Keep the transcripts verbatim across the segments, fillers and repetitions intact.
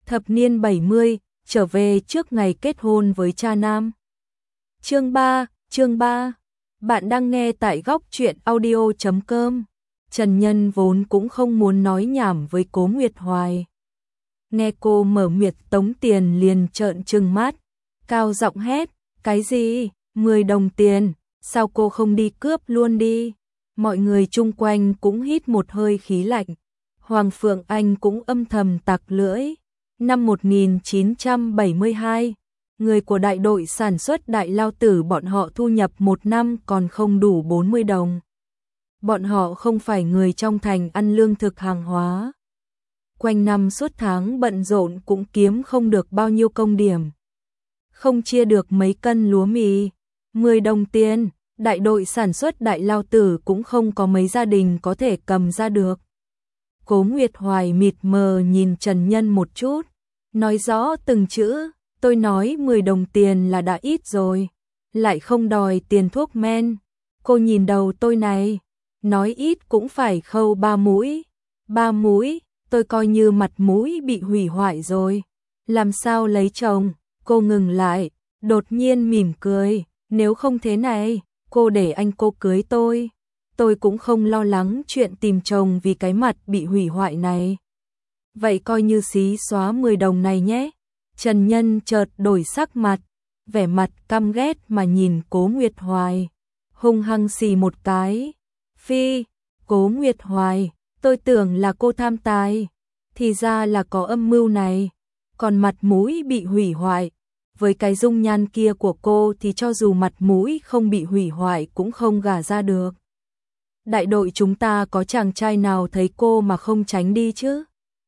Thập niên bảy mươi, trở về trước ngày kết hôn với cha nam. Chương ba, chương ba. Bạn đang nghe tại góc truyện audio chấm com. Trần Nhân vốn cũng không muốn nói nhảm với Cố Nguyệt Hoài. Nghe cô mở miệng tống tiền liền trợn trừng mắt, cao giọng hét, cái gì, mười đồng tiền, sao cô không đi cướp luôn đi. Mọi người chung quanh cũng hít một hơi khí lạnh. Hoàng Phượng Anh cũng âm thầm tặc lưỡi. Năm một nghìn chín trăm bảy mươi hai, người của đại đội sản xuất Đại Lao Tử bọn họ thu nhập một năm còn không đủ bốn mươi đồng. Bọn họ không phải người trong thành ăn lương thực hàng hóa. Quanh năm suốt tháng bận rộn cũng kiếm không được bao nhiêu công điểm. Không chia được mấy cân lúa mì, mười đồng tiền, đại đội sản xuất Đại Lao Tử cũng không có mấy gia đình có thể cầm ra được. Cố Nguyệt Hoài mịt mờ nhìn Trần Nhân một chút, nói rõ từng chữ, tôi nói mười đồng tiền là đã ít rồi, lại không đòi tiền thuốc men. Cô nhìn đầu tôi này, nói ít cũng phải khâu ba mũi, ba mũi, tôi coi như mặt mũi bị hủy hoại rồi. Làm sao lấy chồng? Cô ngừng lại, đột nhiên mỉm cười, nếu không thế này, cô để anh cô cưới tôi. Tôi cũng không lo lắng chuyện tìm chồng vì cái mặt bị hủy hoại này. Vậy coi như xí xóa mười đồng này nhé. Trần Nhân chợt đổi sắc mặt, vẻ mặt căm ghét mà nhìn Cố Nguyệt Hoài, hung hăng xì một cái. Phi, Cố Nguyệt Hoài, tôi tưởng là cô tham tài, thì ra là có âm mưu này. Còn mặt mũi bị hủy hoại, với cái dung nhan kia của cô thì cho dù mặt mũi không bị hủy hoại cũng không gả ra được. Đại đội chúng ta có chàng trai nào thấy cô mà không tránh đi chứ?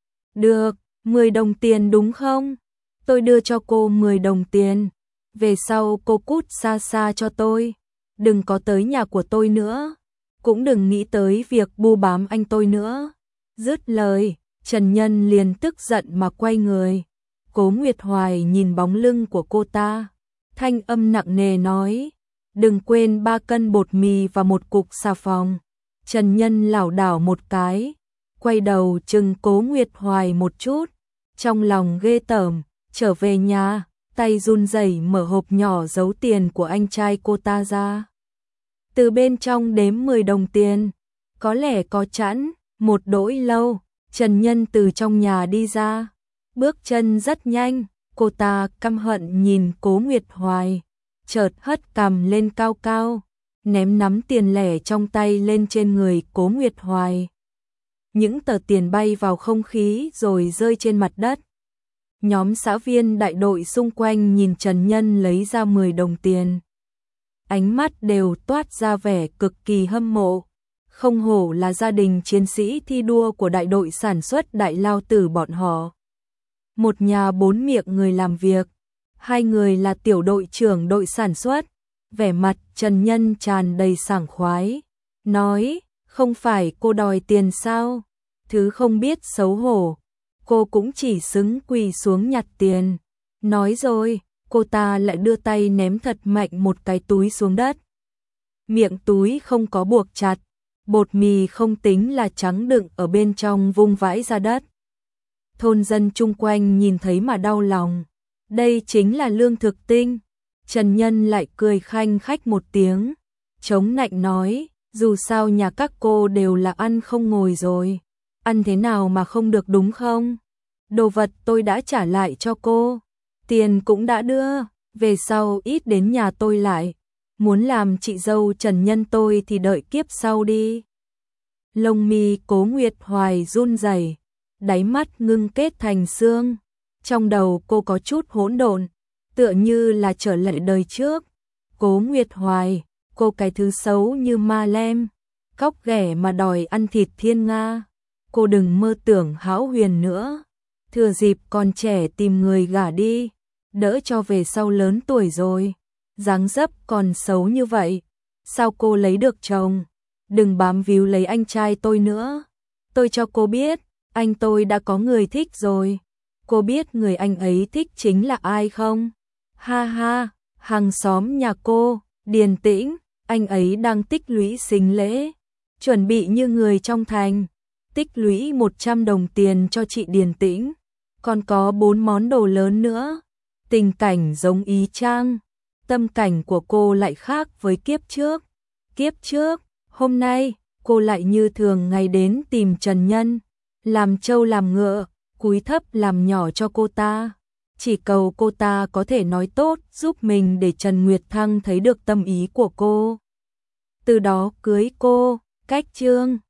Được, mười đồng tiền đúng không? Tôi đưa cho cô mười đồng tiền. Về sau cô cút xa xa cho tôi. Đừng có tới nhà của tôi nữa. Cũng đừng nghĩ tới việc bu bám anh tôi nữa. Dứt lời, Trần Nhân liền tức giận mà quay người. Cố Nguyệt Hoài nhìn bóng lưng của cô ta. Thanh âm nặng nề nói. Đừng quên ba cân bột mì và một cục xà phòng. Trần Nhân lảo đảo một cái, quay đầu chừng Cố Nguyệt Hoài một chút, trong lòng ghê tởm, trở về nhà, tay run rẩy mở hộp nhỏ giấu tiền của anh trai cô ta ra. Từ bên trong đếm mười đồng tiền, có lẽ có chẵn, một đỗi lâu, Trần Nhân từ trong nhà đi ra, bước chân rất nhanh, cô ta căm hận nhìn Cố Nguyệt Hoài, chợt hất cằm lên cao cao, ném nắm tiền lẻ trong tay lên trên người Cố Nguyệt Hoài. Những tờ tiền bay vào không khí rồi rơi trên mặt đất. Nhóm xã viên đại đội xung quanh nhìn Trần Nhân lấy ra mười đồng tiền. Ánh mắt đều toát ra vẻ cực kỳ hâm mộ. Không hổ là gia đình chiến sĩ thi đua của đại đội sản xuất Đại Lao Tử bọn họ. Một nhà bốn miệng người làm việc. Hai người là tiểu đội trưởng đội sản xuất. Vẻ mặt Trần Nhân tràn đầy sảng khoái, nói, không phải cô đòi tiền sao, thứ không biết xấu hổ, cô cũng chỉ xứng quỳ xuống nhặt tiền. Nói rồi, cô ta lại đưa tay ném thật mạnh một cái túi xuống đất. Miệng túi không có buộc chặt, bột mì không tính là trắng đựng ở bên trong vung vãi ra đất. Thôn dân chung quanh nhìn thấy mà đau lòng, đây chính là lương thực tinh. Trần Nhân lại cười khanh khách một tiếng, chống nạnh nói, dù sao nhà các cô đều là ăn không ngồi rồi, ăn thế nào mà không được đúng không? Đồ vật tôi đã trả lại cho cô, tiền cũng đã đưa, về sau ít đến nhà tôi lại, muốn làm chị dâu Trần Nhân tôi thì đợi kiếp sau đi. Lông mi Cố Nguyệt Hoài run rẩy, đáy mắt ngưng kết thành xương, trong đầu cô có chút hỗn độn. Tựa như là trở lại đời trước. Cố Nguyệt Hoài, cô cái thứ xấu như ma lem, cóc ghẻ mà đòi ăn thịt thiên nga. Cô đừng mơ tưởng hão huyền nữa. Thừa dịp còn trẻ tìm người gả đi, đỡ cho về sau lớn tuổi rồi. Dáng dấp còn xấu như vậy, sao cô lấy được chồng? Đừng bám víu lấy anh trai tôi nữa. Tôi cho cô biết, anh tôi đã có người thích rồi. Cô biết người anh ấy thích chính là ai không? Ha ha, hàng xóm nhà cô, Điền Tĩnh, anh ấy đang tích lũy sinh lễ, chuẩn bị như người trong thành, tích lũy một trăm đồng tiền cho chị Điền Tĩnh, còn có bốn món đồ lớn nữa. Tình cảnh giống y chang, tâm cảnh của cô lại khác với kiếp trước. Kiếp trước, hôm nay, cô lại như thường ngày đến tìm Trần Nhân, làm trâu làm ngựa, cúi thấp làm nhỏ cho cô ta. Chỉ cầu cô ta có thể nói tốt giúp mình để Trần Nguyệt Thăng thấy được tâm ý của cô. Từ đó cưới cô, cách chương.